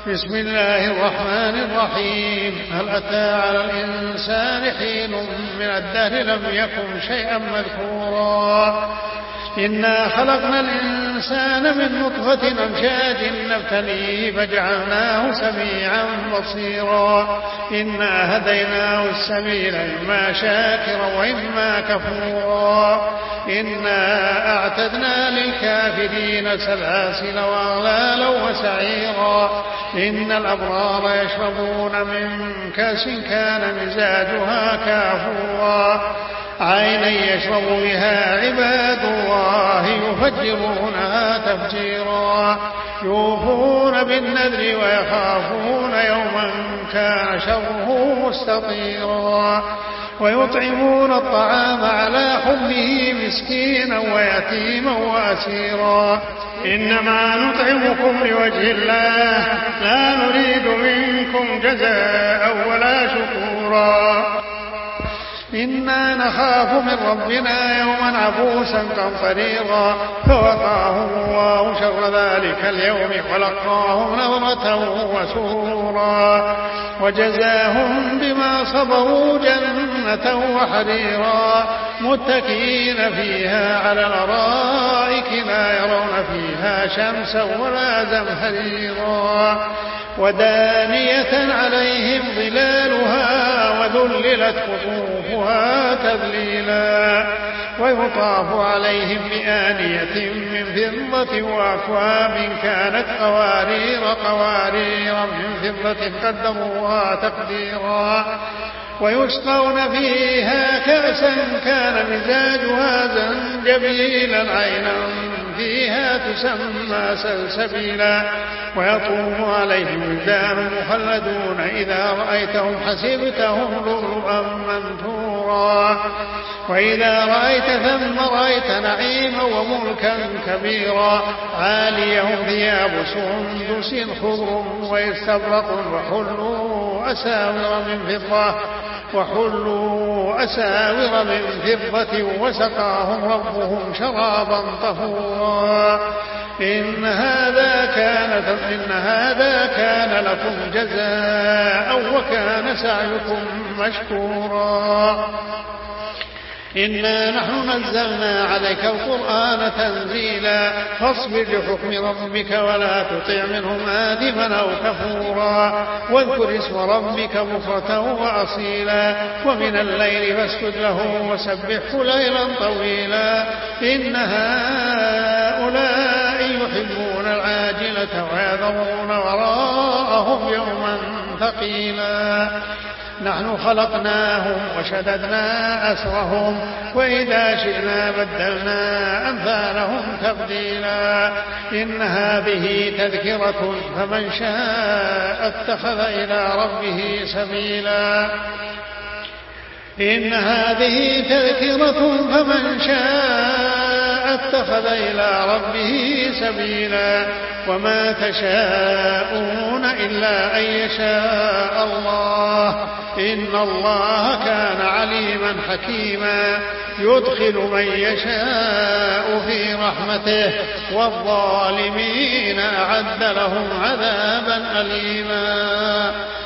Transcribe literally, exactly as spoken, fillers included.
بسم الله الرحمن الرحيم. هل أتى على الإنسان حين من الدهر لم يكن شيئا مذكورا إنا خلقنا الإنسان من نطفة أمشاج نبتليه فجعلناه سميعا بصيرا إنا هديناه السبيل إما شاكرا وإما كفورا إنا أعتدنا للكافرين سلاسل وأغلالا وسعيرا إن الأبرار يشربون من كأس كان مزاجها كافورا عينا يشرب بها عباد الله يفجرونها تفجيرا يوفون بالنذر ويخافون يوما كان شره مستطيرا ويطعمون الطعام على حبه مسكينا ويتيما وأسيرا إنما نطعمكم لوجه الله لا نريد منكم جزاء ولا شكورا إنا نخاف من ربنا يوما عبوسا قمطريرا فوقاهم الله شر ذلك اليوم ولقاهم نظرة وسرورا وجزاهم بما صبروا جنة وحريرا متكئين فيها على الأرائك لا يرون فيها شمسا ولا زمهريرا ودانية عليهم ظلالها وذللت قطوفها تذليلا ويطاف عليهم بآنية من فضة وأكواب كانت قوارير قوارير من فضة قدروها تقديرا ويسقون فيها كأسا كان مزاجها زنجبيلا عينا فيها تسمى سلسبيلا ويطوف عليهم ولدان مخلدون إذا رأيتهم حسبتهم لؤلؤا منثورا وإذا رأيت ثم رأيت نعيما وملكا كبيرا عاليهم ثياب سندس خضر واستبرق وحلوا أساور من فضة وحلوا أساور من فضة وسقاهم ربهم شرابا طهورا إن هذا كان إن هذا كان لكم جزاء وكان سعيكم مشكورا إنا نحن نزلنا عليك القرآن تنزيلا فاصبر لحكم ربك ولا تطع منهم آثما أو كفورا واذكر اسم ربك بكرة وأصيلا ومن الليل فاسجد له وسبحه ليلا طويلا إن هؤلاء يحبون العاجلة ويذرون وراءهم يوما ثقيلا نحن خلقناهم وشددنا أسرهم وإذا شئنا بدلنا أمثالهم تبديلا إن هذه تذكرة فمن شاء اتخذ إلى ربه سبيلا إن هذه تذكرة فمن شاء اتخذ إلى ربه سبيلا وما تشاءون إلا أن يشاء الله إن الله كان عليما حكيما يدخل من يشاء في رحمته والظالمين أعد لهم عذابا أليما.